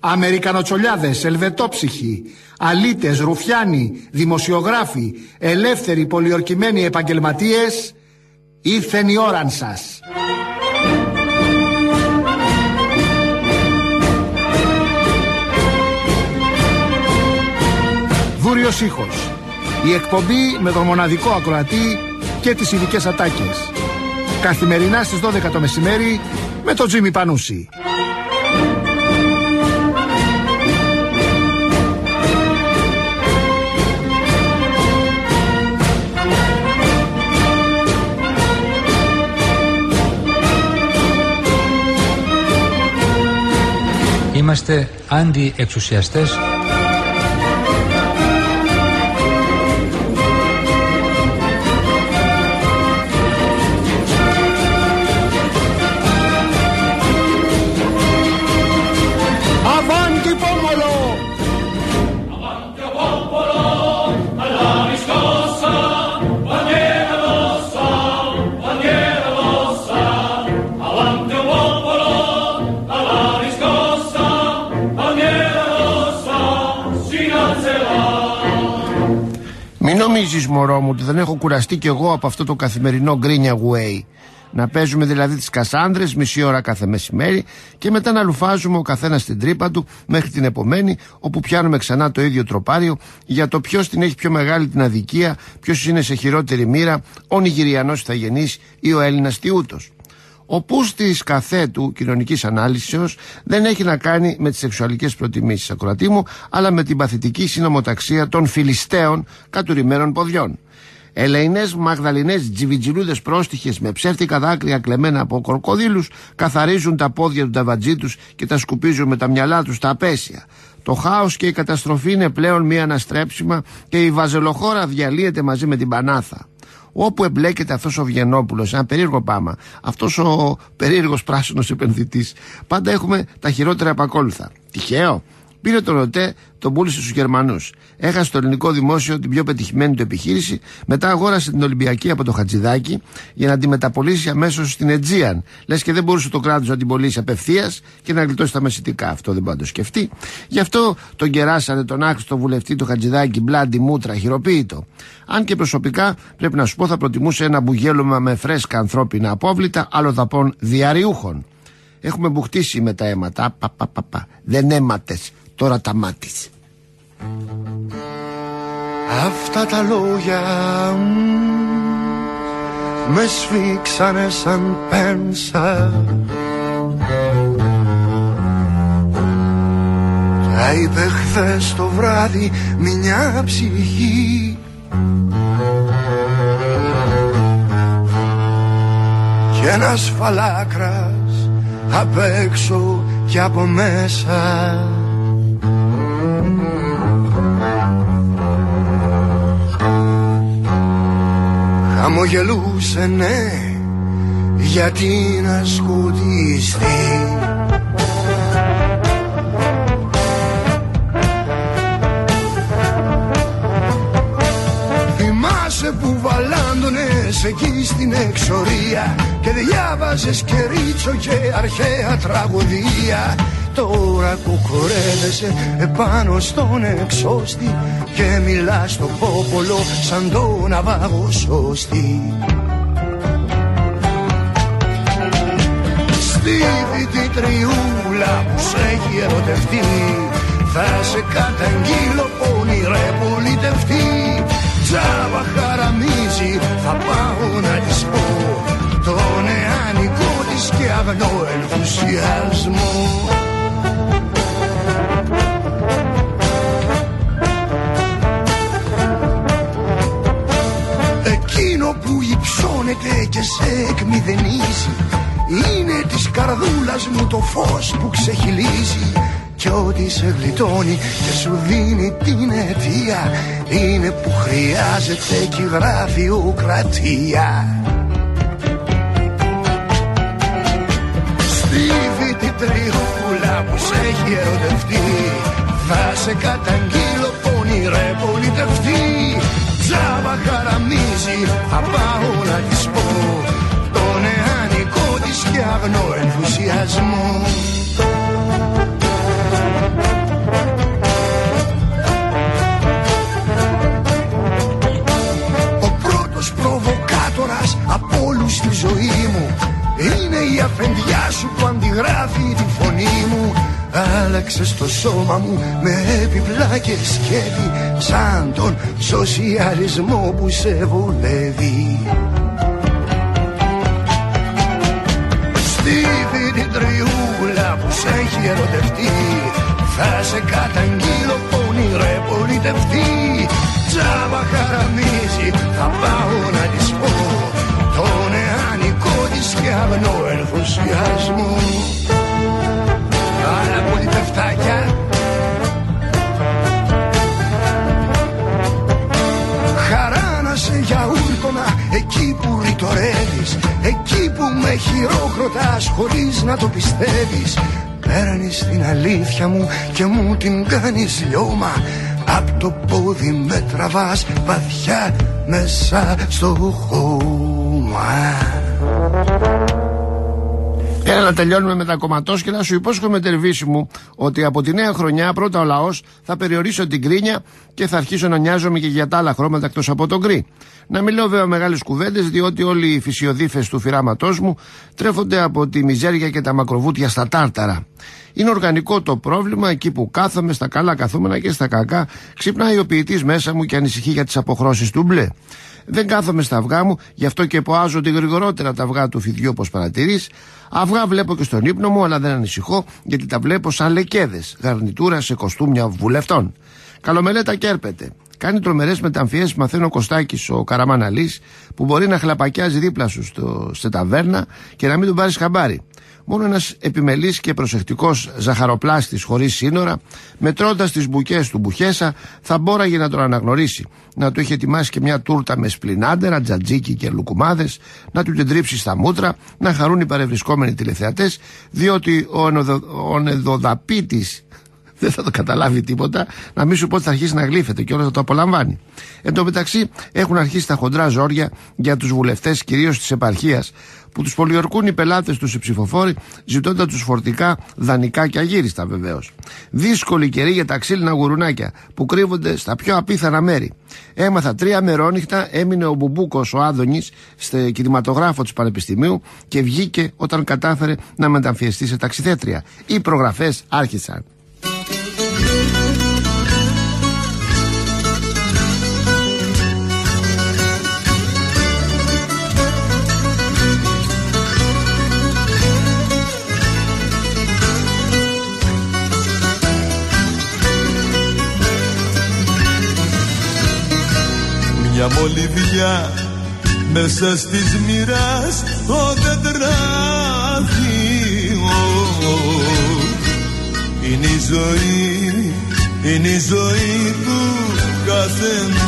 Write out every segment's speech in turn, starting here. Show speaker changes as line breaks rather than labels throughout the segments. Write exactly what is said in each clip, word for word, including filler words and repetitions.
Αμερικανοτσολιάδες, ελβετόψυχοι, αλήτες, ρουφιάνοι, δημοσιογράφοι, ελεύθεροι, πολιορκημένοι επαγγελματίες, ήρθεν η ώραν σας. Βούριος ήχος. Η εκπομπή με τον μοναδικό ακροατή και τις ειδικές ατάκες. Καθημερινά στις δώδεκα το μεσημέρι με τον Τζίμι Πανούση.
Είμαστε αντιεξουσιαστές.
Μην νομίζεις, μωρό μου, ότι δεν έχω κουραστεί κι εγώ από αυτό το καθημερινό γκρίνια way. Να παίζουμε δηλαδή τις Κασάνδρες μισή ώρα κάθε μεσημέρι και μετά να λουφάζουμε ο καθένας στην τρύπα του μέχρι την επομένη, όπου πιάνουμε ξανά το ίδιο τροπάριο για το ποιος την έχει πιο μεγάλη την αδικία, ποιος είναι σε χειρότερη μοίρα, ο Νιγηριανός ηθαγενής ή ο Έλληνας τιούτος. Ο πούστης καθέτου κοινωνικής ανάλυσεως δεν έχει να κάνει με τις σεξουαλικές προτιμήσεις, ακροατή μου, αλλά με την παθητική συνομοταξία των φιλιστέων κατουρημένων ποδιών. Ελεηνές μαγδαλινές τζιβιτζιλούδες πρόστιχες με ψεύτικα δάκρυα κλεμμένα από κροκοδίλους καθαρίζουν τα πόδια του ταβατζή τους και τα σκουπίζουν με τα μυαλά τους τα απέσια. Το χάος και η καταστροφή είναι πλέον μία αναστρέψιμα και η βαζελοχώρα διαλύεται μαζί με την Πανάθα. Όπου εμπλέκεται αυτός ο Βιενόπουλος, ένα περίεργο πάμα, αυτός ο περίεργος πράσινος επενδυτής, πάντα έχουμε τα χειρότερα επακόλουθα. Τυχαίο? Πήρε τον ΟΤΕ, τον πούλησε στους Γερμανούς. Έχασε το ελληνικό δημόσιο την πιο πετυχημένη του επιχείρηση. Μετά αγόρασε την Ολυμπιακή από το Χατζηδάκι για να την μεταπολίσει αμέσως στην Αιτζίαν. Λες και δεν μπορούσε το κράτος να την πωλήσει απευθείας και να γλιτώσει τα μεσητικά. Αυτό δεν μπορεί να το σκεφτεί. Γι' αυτό τον κεράσανε τον άχρηστο βουλευτή του Χατζηδάκι, μπλάντι μούτρα, χειροποίητο. Αν και προσωπικά πρέπει να σου πω θα προτιμούσε ένα μπουγέλωμα με φρέσκα ανθρώπινα απόβλητα αλλοδαπών διαρριούχων. Έχουμε μπουχτίσει με τα αίματα. Πα, πα, πα, πα. Δεν αίματες, τώρα τα μάτεις.
Αυτά τα λόγια με σφίξανε σαν πένσα. Τα είπε χθες το βράδυ μια ψυχή κι ένας φαλάκρας απ' έξω κι από μέσα. Χαμογελούσε, ναι, γιατί να σκοτιστεί. Θυμάσαι που βαλάντωνες εκεί στην εξορία και διάβαζες και ρίτσο και αρχαία τραγωδία. Τώρα κοκορεύεσαι επάνω στον εξώστη και μιλάς στο πόπολο σαν το ναυάγο σώστη. Στη φοιτητριούλα που σ' έχει ερωτευτεί θα σε καταγγείλω πονηρέ πολιτευτή. Τζάβα χαραμίζει θα πάω να της πω το νεανικό της και αγνό ενθουσιασμό. Εκείνο που υψώνεται και σε εκμηδενίζει είναι της καρδούλας μου το φως που ξεχυλίζει. Κι ό,τι σε γλιτώνει και σου δίνει την αιτία είναι που χρειάζεται κι γραφειοκρατία. Στη φοιτητριούλα που σε έχει ερωτευτεί θα σε καταγγείλω πονηρέ πολιτευτή. Τζάβα χαραμίζει θα πάω να της πω το νεανικό της και αγνό ενθουσιασμό. άλλαξε στο σώμα μου με επιπλά και σκεύη, σαν τον σοσιαλισμό που σε βολεύει. Στίβη την τριούλα που σε έχει ερωτευτεί, θα σε καταγγείλω πονηρέ πολιτευτή. Τζάμπα χαραμίζει, θα πάω να της πω το νεανικό της και αγνό ενθουσιασμό. Άλλα πολιτευτάκια, χαρά να σε γιαούρκωνα εκεί που ρητορεύεις, εκεί που με χειρόκροτας χωρίς να το πιστεύεις. Παίρνεις την αλήθεια μου και μου την κάνεις λιώμα, απ' το πόδι με τραβάς βαθιά μέσα στο χώμα.
Έλα να τελειώνουμε με τα κομματόσκυλα. Σου υπόσχομαι, τερβίση μου, ότι από τη νέα χρονιά πρώτα ο λαός θα περιορίσω την γκρίνια και θα αρχίσω να νοιάζομαι και για τα άλλα χρώματα εκτός από τον γκρι. Να μην λέω βέβαια μεγάλες κουβέντες, διότι όλοι οι φυσιοδίφες του φυράματός μου τρέφονται από τη μιζέρια και τα μακροβούτια στα τάρταρα. Είναι οργανικό το πρόβλημα, εκεί που κάθομαι, στα καλά καθούμενα και στα κακά, ξυπνάει ο ποιητής μέσα μου και ανησυχεί για τις αποχρώσεις του μπλε. Δεν κάθομαι στα αυγά μου, γι' αυτό και ποάζονται γρηγορότερα τα αυγά του φιδιού, όπως παρατηρείς. Αυγά βλέπω και στον ύπνο μου, αλλά δεν ανησυχώ, γιατί τα βλέπω σαν λεκέδες, γαρνιτούρα σε κοστούμια βουλευτών. Καλομελέτα κέρπεται. Κάνει τρομερές μεταμφιές, μαθαίνει ο Κωστάκης ο Καραμαναλής, που μπορεί να χλαπακιάζει δίπλα σου στο, σε ταβέρνα και να μην τον πάρεις χαμπάρι. Μόνο ένας επιμελής και προσεκτικός ζαχαροπλάστης χωρίς σύνορα, μετρώντας τις μπουκές του Μπουχέσα, θα μπόραγε να τον αναγνωρίσει. Να του είχε ετοιμάσει και μια τούρτα με σπλινάντερα, τζατζίκι και λουκουμάδες, να του την τρίψει στα μούτρα, να χαρούν οι παρευρισκόμενοι τηλεθεατές, διότι ο, ενοδο, ο νεδοδαπίτης δεν θα το καταλάβει τίποτα, να μην σου πω ότι θα αρχίσει να γλύφεται και όλα θα το απολαμβάνει. Εν τω μεταξύ έχουν αρχίσει τα χοντρά ζόρια για τους βουλευτές, κυρίως της επαρχίας, που τους πολιορκούν οι πελάτες τους οι ψηφοφόροι, ζητώντας τους φορτικά, δανεικά και αγύριστα βεβαίως. Δύσκολη καιρή για τα ξύλινα γουρουνάκια που κρύβονται στα πιο απίθανα μέρη. Έμαθα τρία μερόνυχτα, έμεινε ο Μπουμπούκος ο Άδωνης στο κινηματογράφο του Πανεπιστημίου και βγήκε όταν κατάφερε να μεταμφιεστεί σε ταξιθέτρια. Οι προγραφές άρχισαν.
Μια μολυβιά μέσα στις μοίρας το τετράδιο, είναι η ζωή, είναι η ζωή του καθενός.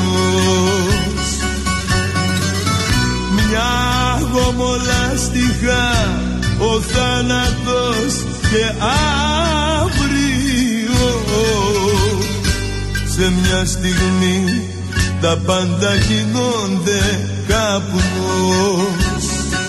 Μια γομολάστιχα ο θάνατος και αύριο, σε μια στιγμή τα πάντα γίνονται καπνός.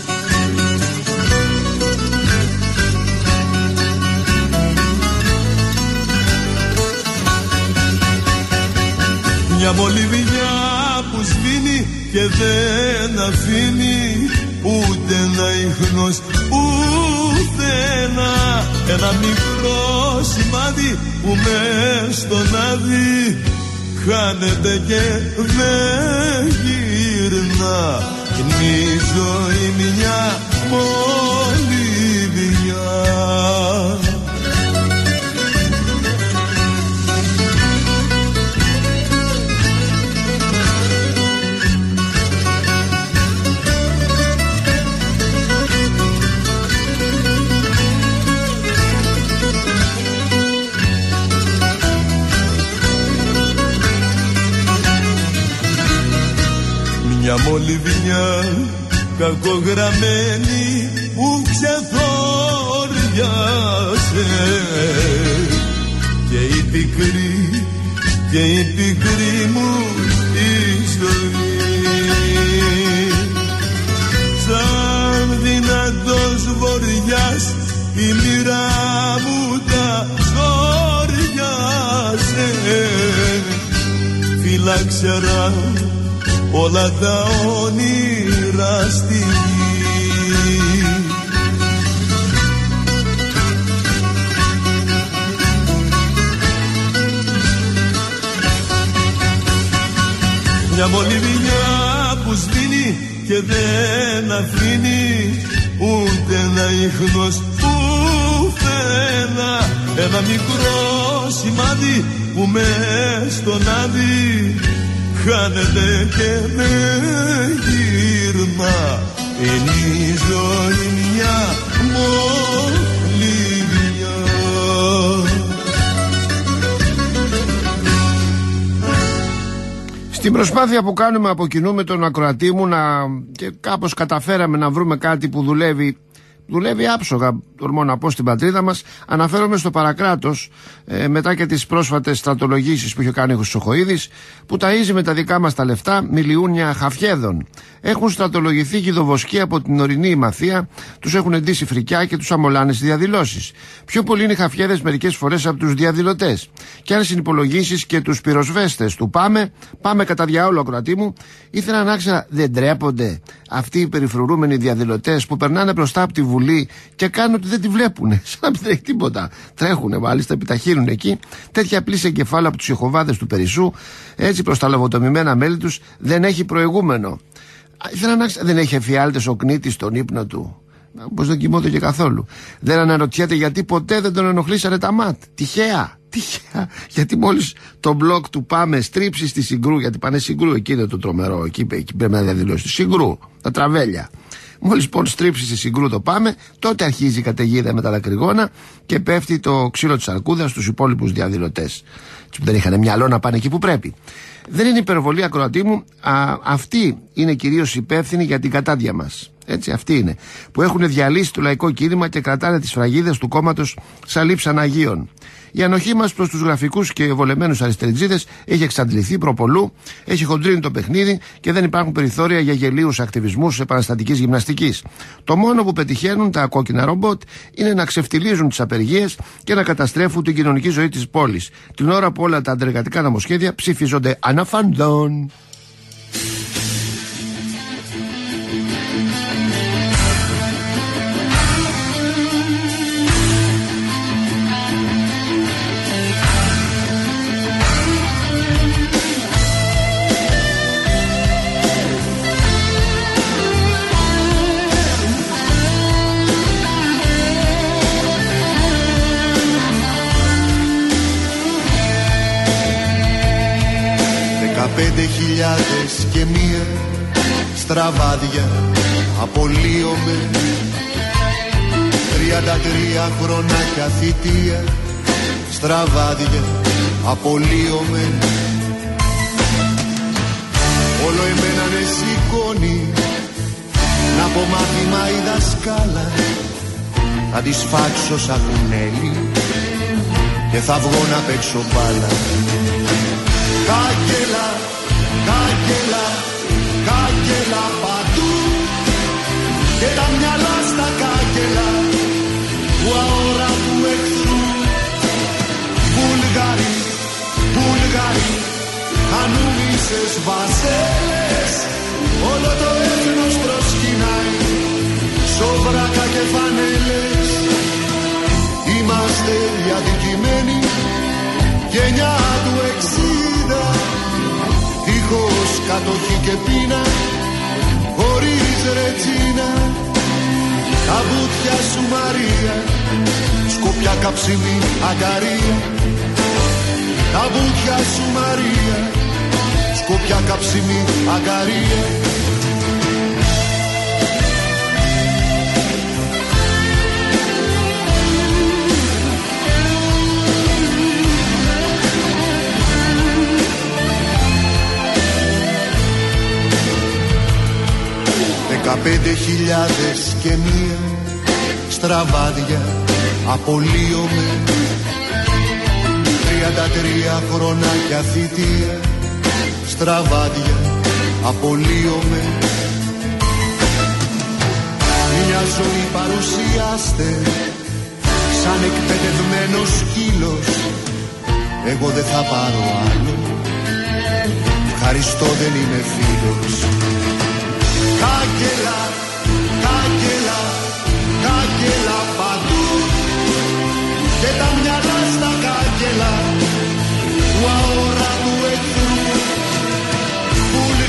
Μια μολυβιά που σβήνει και δεν αφήνει ούτε ένα ίχνος, ούτε ένα, ένα μικρό σημάδι που μες στον άδει χάνεται και δεν γυρνά. Είναι η ζωή μια μολυβιά. Μια μολυβιά κακογραμμένη που ξεθόριασε, και η πικρή, και η πικρή μου η ζωή. Σαν δυνατός βοριάς η μοίρα μου τα ζόριασε. Φυλάξερα όλα τα όνειρα στη γη. μια μολυβιά που σβήνει και δεν αφήνει ούτε ένα ίχνος πουθενά. Ένα μικρό σημάδι που μες στον άδει χάνεται και δεν γυρνά. Είναι η ζωή μια μολυβιά.
Στην προσπάθεια που κάνουμε από κοινού με τον ακροατή μου να... και κάπως καταφέραμε να βρούμε κάτι που δουλεύει Δουλεύει άψογα, τολμώ να πω, στην πατρίδα μας. Αναφέρομαι στο παρακράτος, ε, μετά και τις πρόσφατες στρατολογήσεις που είχε κάνει ο Χρυσοχοΐδης, που ταΐζει με τα δικά μας τα λεφτά μιλιούνια χαφιέδων. Έχουν στρατολογηθεί γιδοβοσκοί από την ορεινή Μαθία, τους έχουν εντύσει φρικιά και τους αμολάνε στις διαδηλώσεις. Πιο πολλοί είναι οι χαφιέδες μερικές φορές από τους διαδηλωτές. Και αν συνυπολογίσεις και τους πυροσβέστες του Πάμε, πάμε κατά διάολο, ακροατή μου, ήθελα να ξέρω, δεν τρέπονται αυτοί οι περιφρουρούμενοι διαδηλωτές που περνάνε μπροστά από τη Βουλή και κάνουν ότι δεν τη βλέπουνε, σαν να μην τρέχει τίποτα. Τρέχουνε, μάλιστα, επιταχύνουν εκεί. Τέτοια απλή σε κεφάλαια από τους Ιεχωβάδες του Περισσού, έτσι προς τα λογοτομημένα μέλη τους, δεν έχει προηγούμενο. Ήθελα να ξέρω, δεν έχει εφιάλτες ο Κνήτης στον ύπνο του. Πως δεν κοιμόταν και καθόλου. Δεν αναρωτιέται γιατί ποτέ δεν τον ενοχλήσανε τα ΜΑΤ. Τυχαία. Τυχαία. Γιατί μόλις το μπλοκ του Πάμε στρίψει στη Συγκρού, γιατί πάνε Συγκρού, εκεί είναι το τρομερό. Εκεί, εκεί πρέπει να διαδηλώσει. Συγκρού, τα τραβέλια. Μόλις λοιπόν στρίψει στη Συγκρού το Πάμε, τότε αρχίζει η καταιγίδα με τα δακρυγόνα και πέφτει το ξύλο της αρκούδας στους υπόλοιπους διαδηλωτές. Που δεν είχαν μυαλό να πάνε εκεί που πρέπει. Δεν είναι υπερβολή, ακροατή μου. Α, αυτοί είναι κυρίως υπεύθυνοι για την κατάδια μας. Έτσι, αυτοί είναι. Που έχουν διαλύσει το λαϊκό κίνημα και κρατάνε τις φραγίδες του κόμματος σαν λείψαν Αγίων. Η ανοχή μας προς τους γραφικούς και βολεμένους αριστεριτζίδες έχει εξαντληθεί προπολού, έχει χοντρίνει το παιχνίδι και δεν υπάρχουν περιθώρια για γελίους ακτιβισμούς επαναστατικής γυμναστικής. Το μόνο που πετυχαίνουν τα κόκκινα ρομπότ είναι να ξεφτιλίζουν τις απεργίες και να καταστρέφουν την κοινωνική ζωή της πόλης, την ώρα που όλα τα αντεργατικά νομοσχέδια ψηφίζονται αναφαντών.
Πέντε χιλιάδες και μία στραβάδια απολύομαι. Τριάντα τρία χρονάκια θητεία στραβάδια απολύομαι. Όλο εμένα με σηκώνει να πω μάθημα η δασκάλα. Θα τη σφάξω σαν κουνέλι και θα βγω να παίξω μπάλα. Κάγκελα, κάγκελα, κάγκελα παντού και τα μυαλά στα κάγκελα του αόρατου εχθρού. Βουλγαροί, Βουλγαροί, ανούμισες βασέλες, όλο το έθνος προσκυνάει, σοβράκα και φανέλες. Είμαστε οι αδικημένοι, γενιά του εξήντα, δίχως κατοχή και πείνα, χωρίς ρετσίνα. Τα βούτια σου Μαρία, σκοπιά καψιμή αγκαρία. Τα βούτια σου Μαρία, σκοπιά καψιμή αγκαρία. Δεκαπέντε χιλιάδες και μία στραβάδια απολύομαι. Τριάντα τρία χρονάκια θητεία στραβάδια απολύομαι. Μια ζωή παρουσιάστε σαν εκπαιδευμένος σκύλος. Εγώ δεν θα πάρω άλλο, ευχαριστώ, δεν είμαι φίλος. Κάγκελα, κάγκελα, κάγκελα παντού και τα μυαλά στα κάγκελα του αόρατου εχθρού.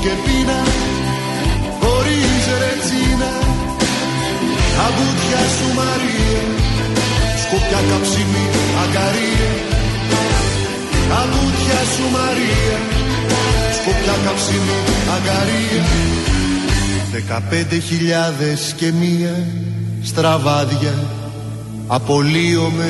και πείνα, χωρίς ρετσίνα. Αμπούτια σου Μαρία, σκοπιά καψίμη αγκαρία. Αμπούτια σου Μαρία, σκοπιά καψίμη αγκαρία. Δεκαπέντε χιλιάδες και μία στραβάδια απολύομαι.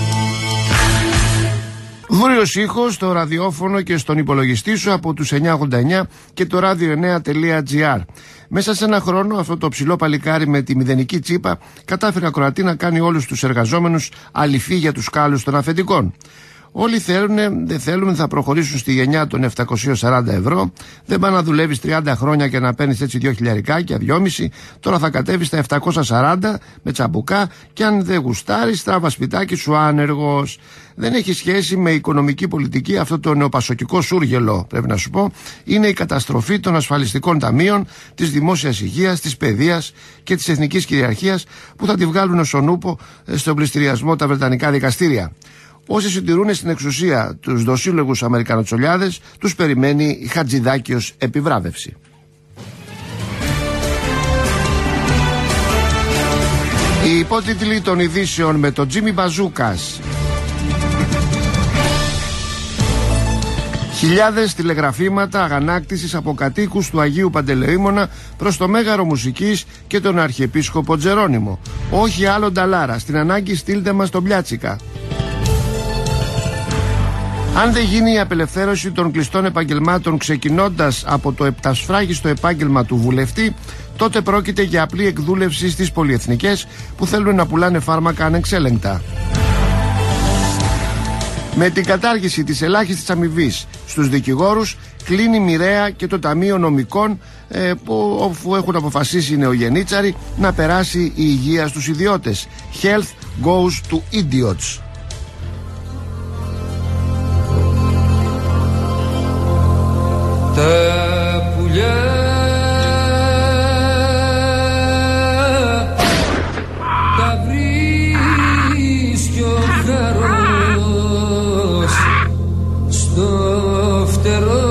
Βόρειος ήχος στο ραδιόφωνο και στον υπολογιστή σου από τους εννιακόσια ογδόντα εννιά και το ράδιο εννέα τελεία τζι άρ. Μέσα σε ένα χρόνο αυτό το ψηλό παλικάρι με τη μηδενική τσίπα κατάφερε ακροατή να κάνει όλους τους εργαζόμενους αληφή για τους κάλους των αφεντικών. Όλοι θέλουν, δεν θέλουν, θα προχωρήσουν στη γενιά των επτακόσια σαράντα ευρώ. Δεν πάει να δουλεύεις τριάντα χρόνια και να παίρνεις έτσι δύο χιλιαρικάκια, δυόμιση. Τώρα θα κατέβεις στα επτακόσια σαράντα με τσαμπουκά και αν δεν γουστάρεις, τράβα σπιτάκι σου άνεργος. Δεν έχει σχέση με οικονομική πολιτική αυτό το νεοπασοκικό σούργελο, πρέπει να σου πω. Είναι η καταστροφή των ασφαλιστικών ταμείων, της δημόσιας υγείας, της παιδείας και της εθνικής κυριαρχίας που θα τη βγάλουν ως ονούπο στον πληστηριασμό τα βρετανικά δικαστήρια. Όσοι συντηρούν στην εξουσία τους δοσύλλογους Αμερικανοτσολιάδες, τους περιμένει η χατζηδάκιος επιβράβευση. Οι υπότιτλοι των ειδήσεων με τον Τζίμι Μπαζούκας. Χιλιάδες τηλεγραφήματα αγανάκτησης από κατοίκους του Αγίου Παντελεήμωνα προς το Μέγαρο Μουσικής και τον Αρχιεπίσκοπο Τζερόνιμο. Όχι άλλο νταλάρα, στην ανάγκη στείλτε μας τον Πιάτσικα. Αν δεν γίνει η απελευθέρωση των κλειστών επαγγελμάτων ξεκινώντας από το επτασφράγιστο επάγγελμα του βουλευτή, τότε πρόκειται για απλή εκδούλευση στις πολυεθνικές που θέλουν να πουλάνε φάρμακα ανεξέλεγκτα. Με την κατάργηση της ελάχιστης αμοιβής στους δικηγόρους κλείνει μοιραία και το Ταμείο Νομικών ε, που όπου έχουν αποφασίσει οι νεογεννίτσαροι να περάσει η υγεία στους ιδιώτες. Health goes to idiots.
Τα πουλιά τα βρίσκει ο χαρός στο φτερό.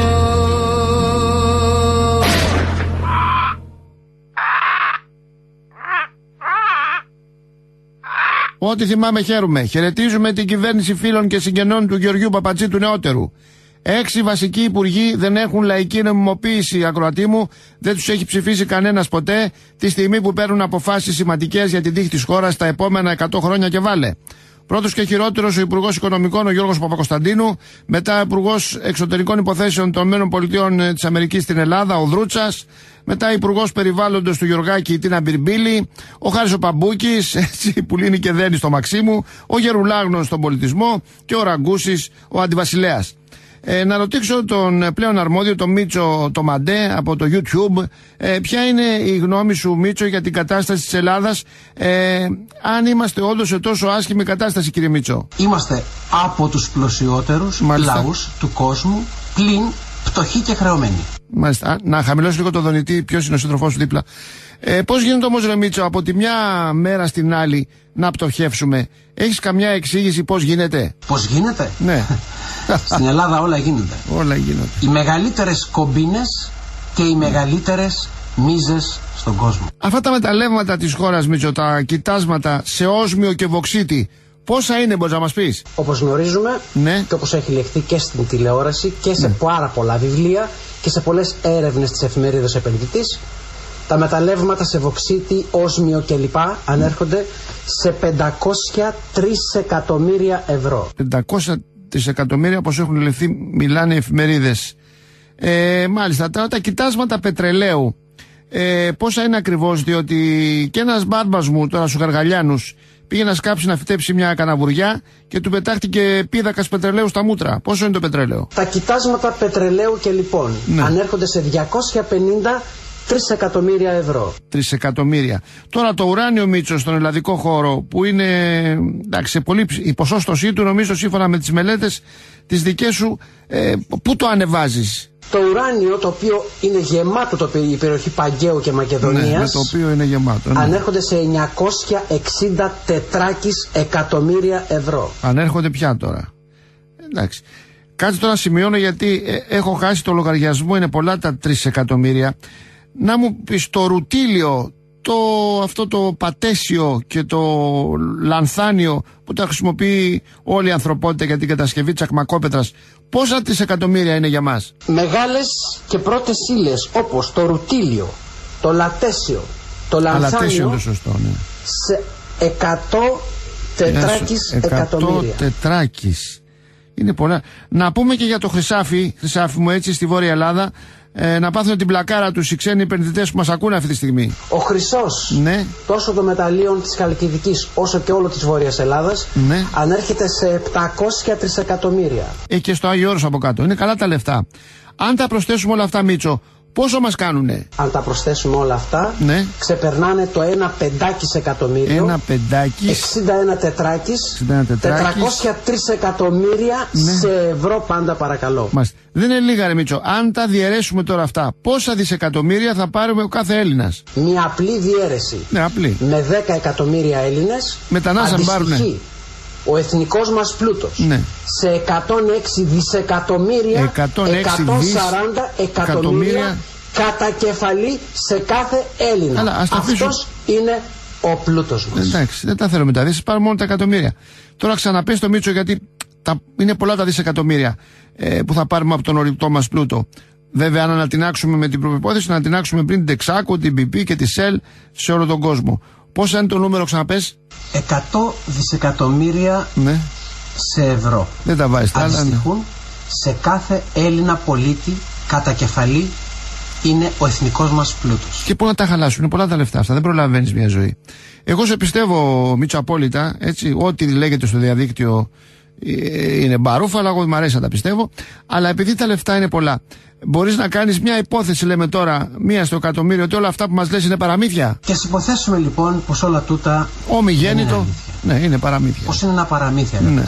Ό,τι θυμάμαι χαίρομαι. Χαιρετίζουμε την κυβέρνηση φίλων και συγγενών του Γεωργίου Παπατζή του νεότερου. Έξι βασικοί υπουργοί δεν έχουν λαϊκή νομιμοποίηση, ακροατή μου, δεν τους έχει ψηφίσει κανένας ποτέ, τη στιγμή που παίρνουν αποφάσεις σημαντικές για την τύχη της χώρας τα επόμενα εκατό χρόνια και βάλε. Πρώτος και χειρότερος ο Υπουργός Οικονομικών, ο Γιώργος Παπακοσταντίνου, μετά Υπουργός Εξωτερικών Υποθέσεων των ΗΠΑ της Αμερικής στην Ελλάδα, ο Δρούτσας, μετά Υπουργός Περιβάλλοντος του Γιωργάκη, η Τίνα Μπιρμπίλη, ο Χάρης ο Παμπούκης, έτσι που λύνει και δένει στο Μαξίμου, ο Γερουλάγνος στον πολιτισμό και ο Ραγκούσης, ο Αντιβασιλέας. Ε, να ρωτήσω τον πλέον αρμόδιο, τον Μίτσο το Μαντέ από το YouTube, ε, ποια είναι η γνώμη σου, Μίτσο, για την κατάσταση της Ελλάδας, ε, αν είμαστε όντως σε τόσο άσχημη κατάσταση, κύριε Μίτσο?
Είμαστε από τους πλουσιότερους
Μάλιστα.
λαούς του κόσμου, πλην πτωχοί και χρεωμένοι.
Μάλιστα. Να χαμηλώσει λίγο το δονητή, ποιος είναι ο σύντροφός σου δίπλα. Ε, πώς γίνεται όμως, ρε Μίτσο, από τη μια μέρα στην άλλη να πτωχεύσουμε? Έχεις καμιά εξήγηση πώς γίνεται?
Πώς γίνεται?
Ναι.
Στην Ελλάδα όλα γίνονται.
Όλα γίνονται.
Οι μεγαλύτερες κομπίνες και οι μεγαλύτερες μίζες στον κόσμο.
Αυτά τα μεταλλεύματα της χώρας, Μίτσο, τα κοιτάσματα σε όσμιο και βοξίτη, πόσα είναι, μπορείς να μας πεις?
Όπως γνωρίζουμε,
Ναι.
και όπως έχει λεχθεί και στην τηλεόραση και σε
Ναι.
πάρα πολλά βιβλία και σε πολλές έρευνες της εφημερίδας Επενδυτής, τα μεταλλεύματα σε βοξίτη, όσμιο κλπ. Ανέρχονται σε πεντακόσια τρία εκατομμύρια ευρώ.
πεντακόσια δισεκατομμύρια, όπως έχουν λεφθεί, μιλάνε οι εφημερίδες. Ε, μάλιστα, τώρα τα κοιτάσματα πετρελαίου, ε, πόσα είναι ακριβώς? Διότι και ένας μπάρμπας μου, τώρα σου Γαργαλιάνους, πήγε να σκάψει να φυτέψει μια καναβουριά και του πετάχτηκε πίδακας πετρελαίου στα μούτρα. Πόσο είναι το πετρέλαιο?
Τα κοιτάσματα πετρελαίου και λοιπόν
Ναι.
ανέρχονται σε διακόσια πενήντα τρία εκατομμύρια ευρώ.
Τρισεκατομμύρια. Τώρα το ουράνιο, Μίτσο, στον ελλαδικό χώρο, που είναι, εντάξει, σε πολύ, η ποσόστοσή του, νομίζω, σύμφωνα με τις μελέτες τις δικές σου, ε, πού το ανεβάζεις?
Το ουράνιο, το οποίο είναι γεμάτο το, η περιοχή Παγκαίου και Μακεδονίας,
Ναι, με το οποίο είναι γεμάτο. Ναι.
ανέρχονται σε εννιακόσια εξήντα τετράκις εκατομμύρια ευρώ.
Ανέρχονται πια τώρα. Εντάξει. Κάτσε τώρα σημειώνω γιατί ε, έχω χάσει το λογαριασμό, είναι πολλά τα τρία εκατομμύρια. Να μου πεις το ρουτίλιο, το, αυτό το πατέσιο και το λανθάνιο που τα χρησιμοποιεί όλη η ανθρωπότητα για την κατασκευή τσακμακόπετρας, πόσα τρισεκατομμύρια είναι για μας?
Μεγάλες και πρώτες ύλες όπως το ρουτίλιο, το λατέσιο, το λανθάνιο
είναι το σωστό, ναι.
Σε εκατό τετράκις εκατομμύρια.
τετράκις. Είναι πολλά. Να πούμε και για το χρυσάφι, χρυσάφι μου, έτσι, στη Βόρεια Ελλάδα, ε, να πάθουν την πλακάρα τους οι ξένοι επενδυτές που μας ακούνε αυτή τη στιγμή.
Ο χρυσός,
ναι,
τόσο των μεταλλίων της Χαλκιδικής όσο και όλο της Βόρειας Ελλάδας,
ναι,
ανέρχεται σε επτακόσια τρισεκατομμύρια.
Ε, και στο Άγιο Όρος από κάτω. Είναι καλά τα λεφτά. Αν τα προσθέσουμε όλα αυτά, Μίτσο, πόσο μας κάνουνε?
Αν τα προσθέσουμε όλα αυτά,
ναι,
ξεπερνάνε το ένα πεντάκις εκατομμύριο,
ένα πεντάκις,
εξήντα ένα τετράκις, τετρακόσια τρία εκατομμύρια, ναι, σε ευρώ πάντα, παρακαλώ.
Μας. Δεν είναι λίγα, ρε Μίτσο. Αν τα διαιρέσουμε τώρα αυτά, πόσα δισεκατομμύρια θα πάρουμε ο κάθε Έλληνας?
Μια απλή διαίρεση, ναι, απλή, με δέκα εκατομμύρια Έλληνες, αντιστοιχεί ο εθνικός μας πλούτος, ναι, σε εκατόν έξι δισεκατομμύρια, εκατόν σαράντα εκατομμύρια κατά κεφαλή σε κάθε Έλληνα.
Αλλά,
αυτός είναι ο πλούτος μας.
Εντάξει, δεν τα θέλω με τα δις, πάρουμε μόνο τα εκατομμύρια. Τώρα ξαναπες το, Μίτσο, γιατί τα, είναι πολλά τα δισεκατομμύρια ε, που θα πάρουμε από τον ορυκτό μας πλούτο. Βέβαια, αν ανατινάξουμε με την προπϋπόθεση να ανατινάξουμε πριν την Τεξάκο, την μπι πι και τη ΣΕΛ σε όλο τον κόσμο. Πόσα είναι το νούμερο, ξαναπες?
εκατό δισεκατομμύρια, ναι, σε ευρώ.
Δεν τα βάζεις τα άλλα.
Αντιστοιχούν, ναι, σε κάθε Έλληνα πολίτη κατά κεφαλή είναι ο εθνικός μας πλούτος.
Και πού να τα χαλάσουν, είναι πολλά τα λεφτά αυτά, δεν προλαβαίνεις μια ζωή. Εγώ σε πιστεύω, Μίτσο, απόλυτα, έτσι, ό,τι λέγεται στο διαδίκτυο είναι μπαρούφα, αλλά εγώ μου αρέσει να τα πιστεύω. Αλλά επειδή τα λεφτά είναι πολλά, μπορείς να κάνεις μια υπόθεση, λέμε τώρα, μία στο εκατομμύριο, ότι όλα αυτά που μας λες είναι παραμύθια.
Και ας υποθέσουμε λοιπόν πως όλα τούτα
ομιγέννητο, ναι, είναι παραμύθια.
Πως είναι ένα παραμύθια,
ναι.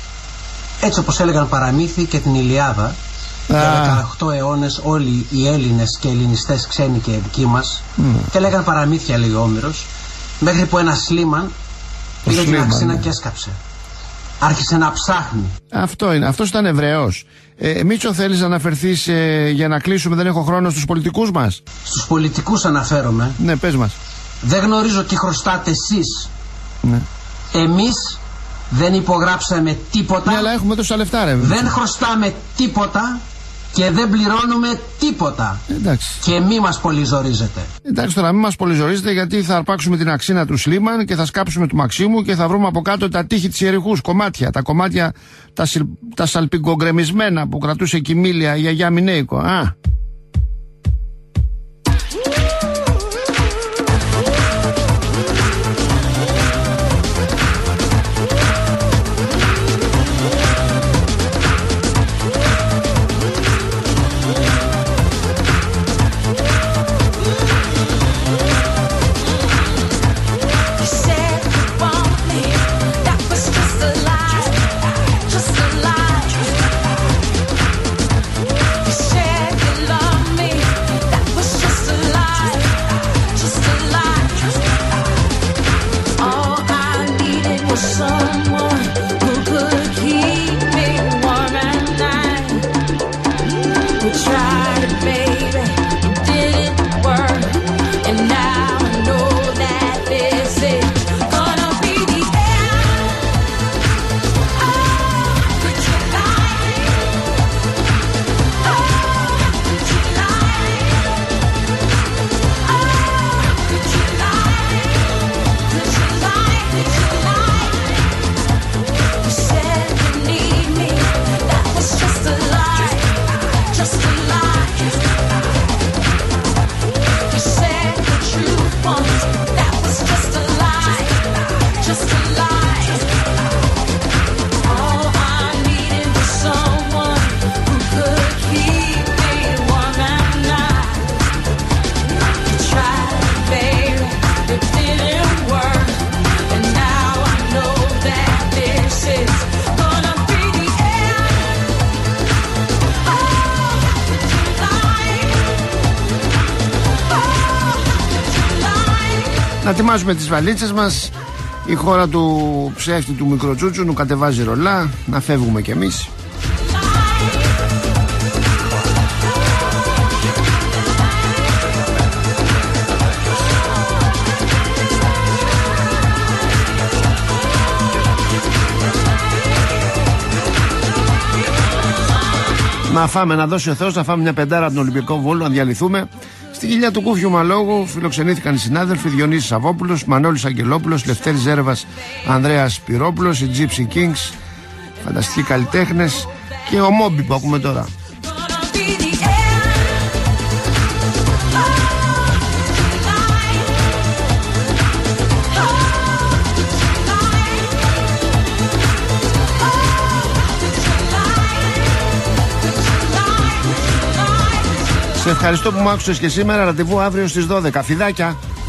Έτσι όπως έλεγαν παραμύθι και την Ηλιάδα, για δεκαοκτώ αιώνες όλοι οι Έλληνες και ελληνιστές ξένοι και δικοί μας, mm. και λέγαν παραμύθια, λέει ο Όμηρος, μέχρι που ένα σλίμαν πήρε την αξίνα, ναι, και έσκαψε. Άρχισε να ψάχνει.
Αυτό είναι, αυτός ήταν Εβραίος. Ε, Μίτσο, θέλεις να αναφερθείς ε, για να κλείσουμε, δεν έχω χρόνο, στους πολιτικούς μας?
Στους πολιτικούς αναφέρομαι.
Ναι, πες μας.
Δεν γνωρίζω τι χρωστάτε εσείς.
Ναι.
Εμείς δεν υπογράψαμε τίποτα.
Ναι, αλλά έχουμε τόσα λεφτά, ρε.
Δεν χρωστάμε τίποτα και δεν πληρώνουμε τίποτα.
Εντάξει.
Και μη μας πολυζορίζετε.
Εντάξει, τώρα μη μας πολυζορίζετε, γιατί θα αρπάξουμε την αξίνα του Σλίμαν και θα σκάψουμε του Μαξίμου και θα βρούμε από κάτω τα τείχη της Ιεριχούς, κομμάτια. Τα κομμάτια τα, σιλ, τα σαλπιγκογκρεμισμένα που κρατούσε η Κιμήλια, η γιαγιά Μινέικο. Α. Να ετοιμάζουμε τις βαλίτσες μας. Η χώρα του ψεύτη του μικροτσούτσου κατεβάζει ρολά. Να φεύγουμε κι εμείς. Να φάμε, να δώσει ο Θεός, να φάμε μια πεντάρα από τον Ολυμπιακό Βόλο, να διαλυθούμε. Στη κοιλιά του Κούφιου Μαλόγου φιλοξενήθηκαν οι συνάδελφοι Διονύσης Σαββόπουλος, Μανώλης Αγγελόπουλος, Λευτέρης Ζέρβας, Ανδρέας Σπυρόπουλος, οι Gypsy Kings, φανταστικοί καλλιτέχνες και ο Μόμπι που ακούμε τώρα. Σε ευχαριστώ που μ' άκουσες και σήμερα. Ραντεβού αύριο στις δώδεκα. Φιδάκια.